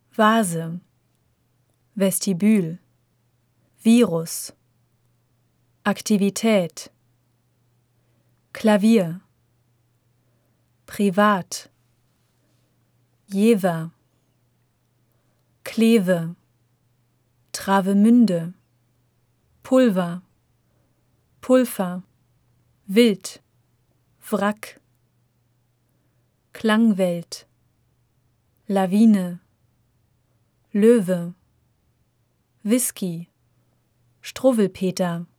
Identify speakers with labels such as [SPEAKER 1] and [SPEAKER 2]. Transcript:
[SPEAKER 1] Vase, Vestibül, Virus, Aktivität, Klavier, Privat, Jever, Kleve, Travemünde, Pulver, Pulver, Wild, Wrack, Klangwelt, Lawine, Löwe, Whisky, Struwwelpeter,